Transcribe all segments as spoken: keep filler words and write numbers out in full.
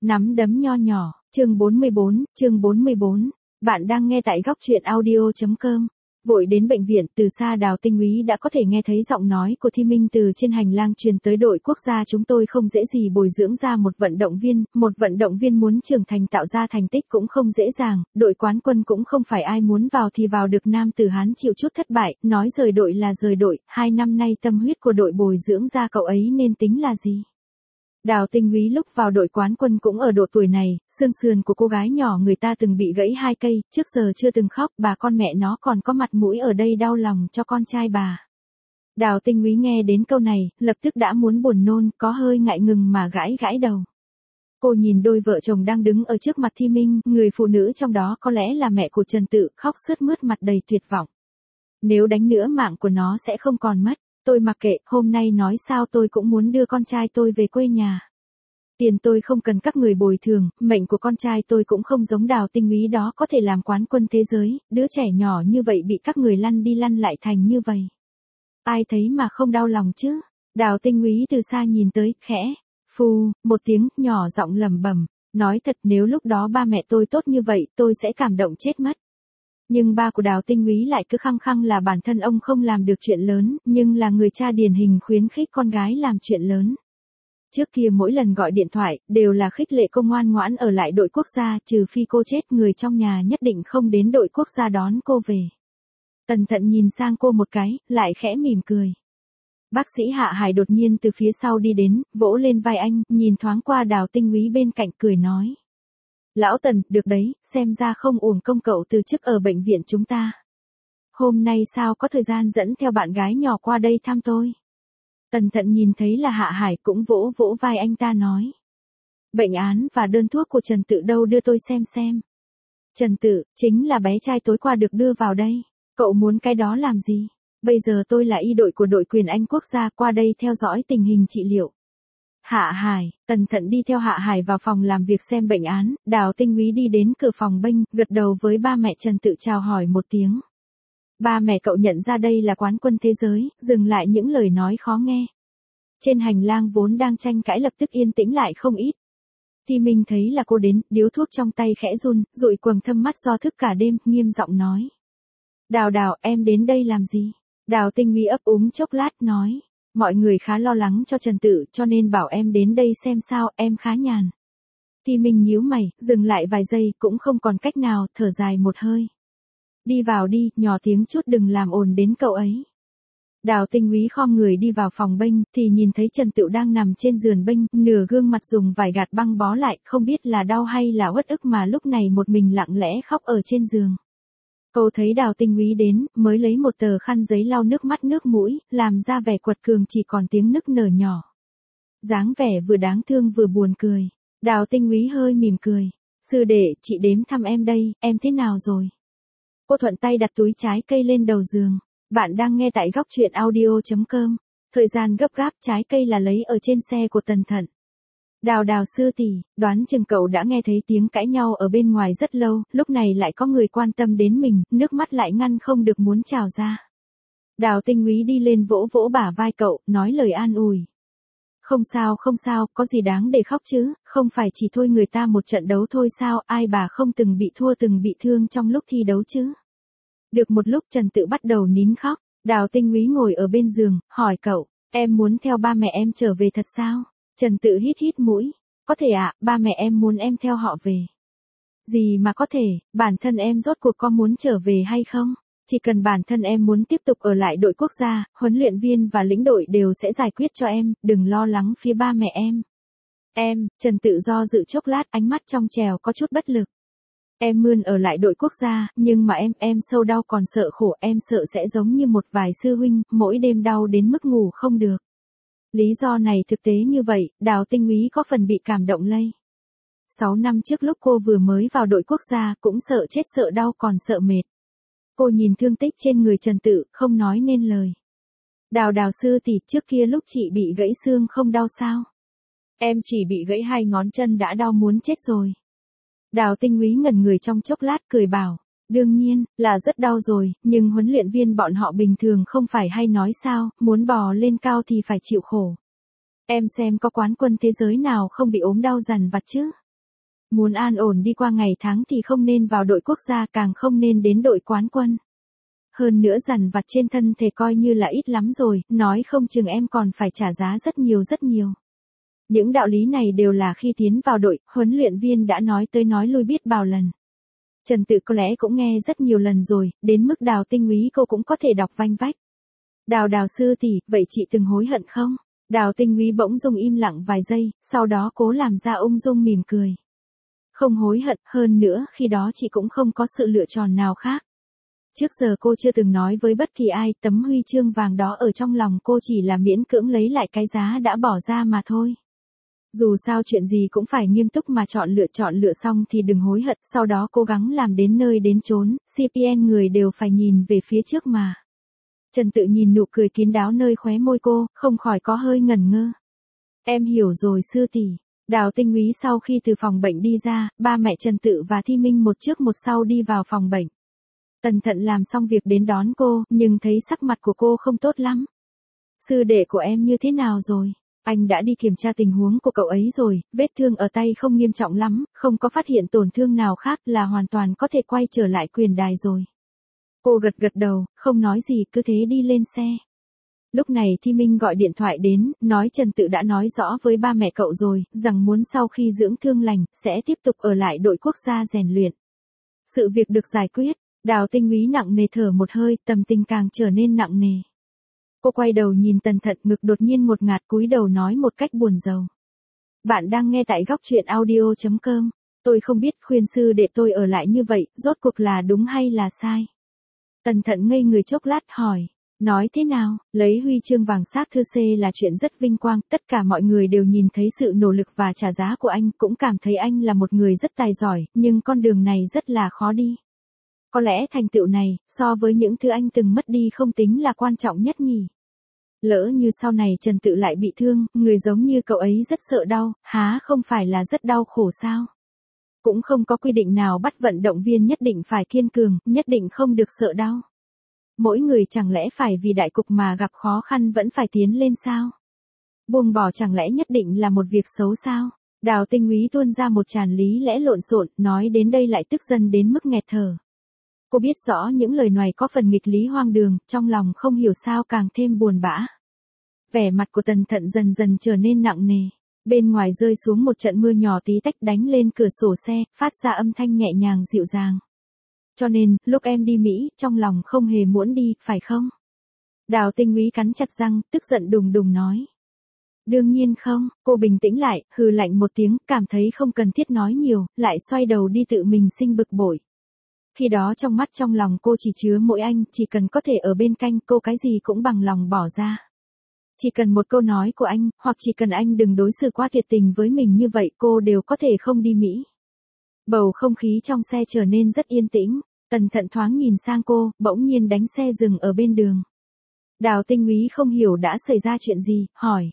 Nắm đấm nho nhỏ, chương bốn mươi bốn, chương bốn mươi bốn. Bạn đang nghe tại góc truyện audio chấm com. Vội đến bệnh viện, từ xa Đào Tinh Úy đã có thể nghe thấy giọng nói của Thi Minh từ trên hành lang truyền tới. Đội quốc gia chúng tôi không dễ gì bồi dưỡng ra một vận động viên, một vận động viên muốn trưởng thành tạo ra thành tích cũng không dễ dàng, đội quán quân cũng không phải ai muốn vào thì vào được. Nam Tử Hán chịu chút thất bại, nói rời đội là rời đội, hai năm nay tâm huyết của đội bồi dưỡng ra cậu ấy nên tính là gì? Đào Tinh Úy lúc vào đội quán quân cũng ở độ tuổi này, xương sườn của cô gái nhỏ người ta từng bị gãy hai cây, trước giờ chưa từng khóc, bà con mẹ nó còn có mặt mũi ở đây đau lòng cho con trai bà. Đào Tinh Úy nghe đến câu này, lập tức đã muốn buồn nôn, có hơi ngại ngừng mà gãi gãi đầu. Cô nhìn đôi vợ chồng đang đứng ở trước mặt Thi Minh, người phụ nữ trong đó có lẽ là mẹ của Trần Tự, khóc sướt mướt mặt đầy tuyệt vọng. Nếu đánh nữa mạng của nó sẽ không còn mất. Tôi mặc kệ, hôm nay nói sao tôi cũng muốn đưa con trai tôi về quê nhà. Tiền tôi không cần các người bồi thường, mệnh của con trai tôi cũng không giống Đào Tinh Úy đó có thể làm quán quân thế giới, đứa trẻ nhỏ như vậy bị các người lăn đi lăn lại thành như vậy. Ai thấy mà không đau lòng chứ? Đào Tinh Úy từ xa nhìn tới, khẽ, phù, một tiếng, nhỏ giọng lẩm bẩm, nói thật nếu lúc đó ba mẹ tôi tốt như vậy tôi sẽ cảm động chết mất. Nhưng ba của Đào Tinh Úy lại cứ khăng khăng là bản thân ông không làm được chuyện lớn, nhưng là người cha điển hình khuyến khích con gái làm chuyện lớn. Trước kia mỗi lần gọi điện thoại, đều là khích lệ cô ngoan ngoãn ở lại đội quốc gia, trừ phi cô chết người trong nhà nhất định không đến đội quốc gia đón cô về. Tần Thận nhìn sang cô một cái, lại khẽ mỉm cười. Bác sĩ Hạ Hải đột nhiên từ phía sau đi đến, vỗ lên vai anh, nhìn thoáng qua Đào Tinh Úy bên cạnh cười nói. Lão Tần, được đấy, xem ra không uổng công cậu từ chức ở bệnh viện chúng ta. Hôm nay sao có thời gian dẫn theo bạn gái nhỏ qua đây thăm tôi? Tần Thận nhìn thấy là Hạ Hải cũng vỗ vỗ vai anh ta nói. Bệnh án và đơn thuốc của Trần Tự đâu đưa tôi xem xem. Trần Tự, chính là bé trai tối qua được đưa vào đây. Cậu muốn cái đó làm gì? Bây giờ tôi là y đội của đội quyền Anh quốc gia qua đây theo dõi tình hình trị liệu. Hạ Hải, Tần Thận đi theo Hạ Hải vào phòng làm việc xem bệnh án, Đào Tinh Úy đi đến cửa phòng bênh, gật đầu với ba mẹ Trần Tự chào hỏi một tiếng. Ba mẹ cậu nhận ra đây là quán quân thế giới, dừng lại những lời nói khó nghe. Trên hành lang vốn đang tranh cãi lập tức yên tĩnh lại không ít. Thi Minh thấy là cô đến, điếu thuốc trong tay khẽ run, dụi quầng thâm mắt do thức cả đêm, nghiêm giọng nói. Đào Đào, em đến đây làm gì? Đào Tinh Úy ấp úng chốc lát nói. Mọi người khá lo lắng cho Trần Tự cho nên bảo em đến đây xem sao, em khá nhàn. Thi Minh nhíu mày, dừng lại vài giây cũng không còn cách nào, thở dài một hơi. Đi vào đi, nhỏ tiếng chút đừng làm ồn đến cậu ấy. Đào Tinh Úy khom người đi vào phòng bênh, thì nhìn thấy Trần Tự đang nằm trên giường bênh, nửa gương mặt dùng vải gạt băng bó lại, không biết là đau hay là uất ức mà lúc này một mình lặng lẽ khóc ở trên giường. Cô thấy Đào Tinh Úy đến, mới lấy một tờ khăn giấy lau nước mắt nước mũi, làm ra vẻ quật cường chỉ còn tiếng nức nở nhỏ. Dáng vẻ vừa đáng thương vừa buồn cười. Đào Tinh Úy hơi mỉm cười. Sư đệ, chị đếm thăm em đây, em thế nào rồi? Cô thuận tay đặt túi trái cây lên đầu giường. Bạn đang nghe tại góc truyện audio chấm com. Thời gian gấp gáp, trái cây là lấy ở trên xe của Tần Thận. Đào Đào sư tỷ, đoán chừng cậu đã nghe thấy tiếng cãi nhau ở bên ngoài rất lâu, lúc này lại có người quan tâm đến mình, nước mắt lại ngăn không được muốn trào ra. Đào Tinh Úy đi lên vỗ vỗ bả vai cậu, nói lời an ủi. Không sao không sao, có gì đáng để khóc chứ, không phải chỉ thôi người ta một trận đấu thôi sao, ai bà không từng bị thua từng bị thương trong lúc thi đấu chứ. Được một lúc Trần Tự bắt đầu nín khóc, Đào Tinh Úy ngồi ở bên giường, hỏi cậu, em muốn theo ba mẹ em trở về thật sao? Trần Tự hít hít mũi, có thể ạ, à, ba mẹ em muốn em theo họ về. Gì mà có thể, bản thân em rốt cuộc có muốn trở về hay không? Chỉ cần bản thân em muốn tiếp tục ở lại đội quốc gia, huấn luyện viên và lĩnh đội đều sẽ giải quyết cho em, đừng lo lắng phía ba mẹ em. Em, Trần Tự do dự chốc lát, ánh mắt trong trèo có chút bất lực. Em mươn ở lại đội quốc gia, nhưng mà em, em sâu đau còn sợ khổ, em sợ sẽ giống như một vài sư huynh, mỗi đêm đau đến mức ngủ không được. Lý do này thực tế như vậy, Đào Tinh Úy có phần bị cảm động lây. Sáu năm trước lúc cô vừa mới vào đội quốc gia cũng sợ chết sợ đau còn sợ mệt. Cô nhìn thương tích trên người Trần Tự, không nói nên lời. Đào Đào sư tỷ, trước kia lúc chị bị gãy xương không đau sao? Em chỉ bị gãy hai ngón chân đã đau muốn chết rồi. Đào Tinh Úy ngẩn người trong chốc lát cười bảo. Đương nhiên, là rất đau rồi, nhưng huấn luyện viên bọn họ bình thường không phải hay nói sao, muốn bò lên cao thì phải chịu khổ. Em xem có quán quân thế giới nào không bị ốm đau dằn vặt chứ? Muốn an ổn đi qua ngày tháng thì không nên vào đội quốc gia, càng không nên đến đội quán quân. Hơn nữa dằn vặt trên thân thể coi như là ít lắm rồi, nói không chừng em còn phải trả giá rất nhiều rất nhiều. Những đạo lý này đều là khi tiến vào đội, huấn luyện viên đã nói tới nói lui biết bao lần. Trần Tự có lẽ cũng nghe rất nhiều lần rồi, đến mức Đào Tinh Úy cô cũng có thể đọc vanh vách. Đào Đào sư tỷ, vậy chị từng hối hận không? Đào Tinh Úy bỗng dưng im lặng vài giây, sau đó cố làm ra ung dung mỉm cười. Không hối hận, hơn nữa khi đó chị cũng không có sự lựa chọn nào khác. Trước giờ cô chưa từng nói với bất kỳ ai, tấm huy chương vàng đó ở trong lòng cô chỉ là miễn cưỡng lấy lại cái giá đã bỏ ra mà thôi. Dù sao chuyện gì cũng phải nghiêm túc mà chọn lựa, chọn lựa xong thì đừng hối hận, sau đó cố gắng làm đến nơi đến chốn, xê pê en người đều phải nhìn về phía trước mà. Trần Tự nhìn nụ cười kín đáo nơi khóe môi cô, không khỏi có hơi ngẩn ngơ. Em hiểu rồi sư tỷ. Đào Tinh Úy sau khi từ phòng bệnh đi ra, ba mẹ Trần Tự và Thi Minh một trước một sau đi vào phòng bệnh. Tần Thận làm xong việc đến đón cô, nhưng thấy sắc mặt của cô không tốt lắm. Sư đệ của em như thế nào rồi? Anh đã đi kiểm tra tình huống của cậu ấy rồi, vết thương ở tay không nghiêm trọng lắm, không có phát hiện tổn thương nào khác, là hoàn toàn có thể quay trở lại quyền đài rồi. Cô gật gật đầu, không nói gì, cứ thế đi lên xe. Lúc này Thi Minh gọi điện thoại đến, nói Trần Tự đã nói rõ với ba mẹ cậu rồi, rằng muốn sau khi dưỡng thương lành, sẽ tiếp tục ở lại đội quốc gia rèn luyện. Sự việc được giải quyết, Đào Tinh Úy nặng nề thở một hơi, tâm tình càng trở nên nặng nề. Cô quay đầu nhìn Tần Thận, ngực đột nhiên ngột ngạt, cúi đầu nói một cách buồn rầu. Bạn đang nghe tại góc truyện audio chấm com. Tôi không biết khuyên sư đệ tôi ở lại như vậy, rốt cuộc là đúng hay là sai. Tần Thận ngây người chốc lát hỏi. Nói thế nào, lấy huy chương vàng xác thư C là chuyện rất vinh quang, tất cả mọi người đều nhìn thấy sự nỗ lực và trả giá của anh, cũng cảm thấy anh là một người rất tài giỏi, nhưng con đường này rất là khó đi. Có lẽ thành tựu này, so với những thứ anh từng mất đi không tính là quan trọng nhất nhỉ. Lỡ như sau này Trần Tự lại bị thương, người giống như cậu ấy rất sợ đau, há không phải là rất đau khổ sao? Cũng không có quy định nào bắt vận động viên nhất định phải kiên cường, nhất định không được sợ đau. Mỗi người chẳng lẽ phải vì đại cục mà gặp khó khăn vẫn phải tiến lên sao? Buông bỏ chẳng lẽ nhất định là một việc xấu sao? Đào Tinh Úy tuôn ra một tràn lý lẽ lộn xộn, nói đến đây lại tức giận đến mức nghẹt thở. Cô biết rõ những lời này có phần nghịch lý hoang đường, trong lòng không hiểu sao càng thêm buồn bã. Vẻ mặt của Tần Thận dần dần trở nên nặng nề. Bên ngoài rơi xuống một trận mưa nhỏ tí tách đánh lên cửa sổ xe, phát ra âm thanh nhẹ nhàng dịu dàng. Cho nên, lúc em đi Mỹ, trong lòng không hề muốn đi, phải không? Đào Tinh Úy cắn chặt răng, tức giận đùng đùng nói. Đương nhiên không, cô bình tĩnh lại, hừ lạnh một tiếng, cảm thấy không cần thiết nói nhiều, lại xoay đầu đi tự mình sinh bực bội. Khi đó trong mắt trong lòng cô chỉ chứa mỗi anh, chỉ cần có thể ở bên cạnh cô cái gì cũng bằng lòng bỏ ra. Chỉ cần một câu nói của anh, hoặc chỉ cần anh đừng đối xử quá tuyệt tình với mình như vậy, cô đều có thể không đi Mỹ. Bầu không khí trong xe trở nên rất yên tĩnh, Tần Thận thoáng nhìn sang cô, bỗng nhiên đánh xe dừng ở bên đường. Đào Tinh Úy không hiểu đã xảy ra chuyện gì, hỏi.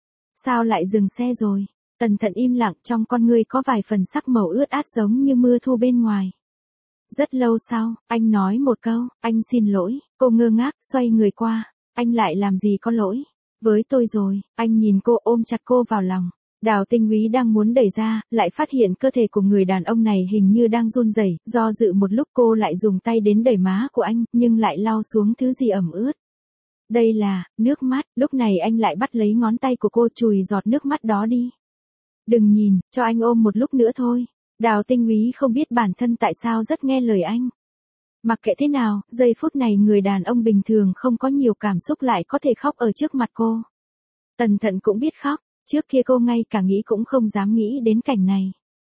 Sao lại dừng xe rồi? Tần Thận im lặng, trong con ngươi có vài phần sắc màu ướt át giống như mưa thu bên ngoài. Rất lâu sau, anh nói một câu, anh xin lỗi, cô ngơ ngác, xoay người qua, anh lại làm gì có lỗi, với tôi rồi, anh nhìn cô ôm chặt cô vào lòng. Đào Tinh Úy đang muốn đẩy ra, lại phát hiện cơ thể của người đàn ông này hình như đang run rẩy, do dự một lúc cô lại dùng tay đến đẩy má của anh, nhưng lại lau xuống thứ gì ẩm ướt. Đây là, nước mắt, lúc này anh lại bắt lấy ngón tay của cô chùi giọt nước mắt đó đi. Đừng nhìn, cho anh ôm một lúc nữa thôi. Đào Tinh Úy không biết bản thân tại sao rất nghe lời anh. Mặc kệ thế nào, giây phút này người đàn ông bình thường không có nhiều cảm xúc lại có thể khóc ở trước mặt cô. Tần Thận cũng biết khóc, trước kia cô ngay cả nghĩ cũng không dám nghĩ đến cảnh này.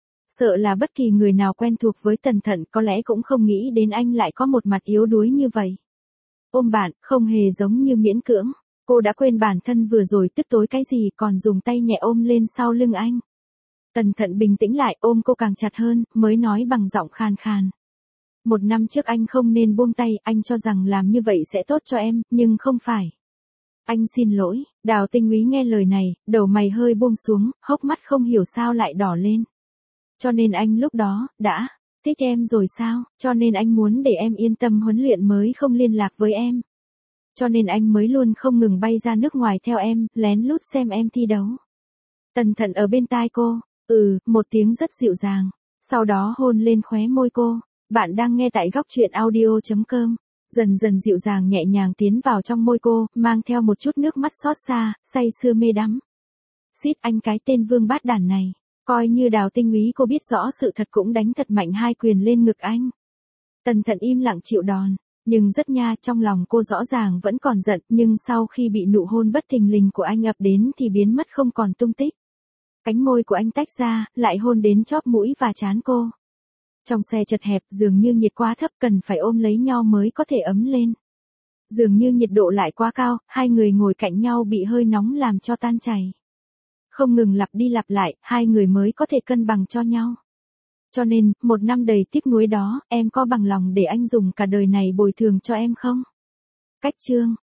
Sợ là bất kỳ người nào quen thuộc với Tần Thận có lẽ cũng không nghĩ đến anh lại có một mặt yếu đuối như vậy. Ôm bạn, không hề giống như miễn cưỡng, cô đã quên bản thân vừa rồi tức tối cái gì còn dùng tay nhẹ ôm lên sau lưng anh. Tần Thận bình tĩnh lại, ôm cô càng chặt hơn, mới nói bằng giọng khan khan. Một năm trước anh không nên buông tay, anh cho rằng làm như vậy sẽ tốt cho em, nhưng không phải. Anh xin lỗi. Đào Tinh Úy nghe lời này, đầu mày hơi buông xuống, hốc mắt không hiểu sao lại đỏ lên. Cho nên anh lúc đó, đã, thích em rồi sao, cho nên anh muốn để em yên tâm huấn luyện mới không liên lạc với em. Cho nên anh mới luôn không ngừng bay ra nước ngoài theo em, lén lút xem em thi đấu. Tần Thận ở bên tai cô, Ừ, một tiếng rất dịu dàng. Sau đó hôn lên khóe môi cô. Bạn đang nghe tại góc truyện audio.com. Dần dần dịu dàng nhẹ nhàng tiến vào trong môi cô, mang theo một chút nước mắt xót xa, say sưa mê đắm. Xít anh cái tên vương bát đản này. Coi như Đào Tinh Úy cô biết rõ sự thật cũng đánh thật mạnh hai quyền lên ngực anh. Tần Thận im lặng chịu đòn. Nhưng rất nha, trong lòng cô rõ ràng vẫn còn giận, nhưng sau khi bị nụ hôn bất thình lình của anh ập đến thì biến mất không còn tung tích. Cánh môi của anh tách ra, lại hôn đến chóp mũi và trán cô. Trong xe chật hẹp, dường như nhiệt quá thấp, cần phải ôm lấy nhau mới có thể ấm lên. Dường như nhiệt độ lại quá cao, hai người ngồi cạnh nhau bị hơi nóng làm cho tan chảy. Không ngừng lặp đi lặp lại, hai người mới có thể cân bằng cho nhau. Cho nên, một năm đầy tiếc nuối đó, em có bằng lòng để anh dùng cả đời này bồi thường cho em không? Cách chương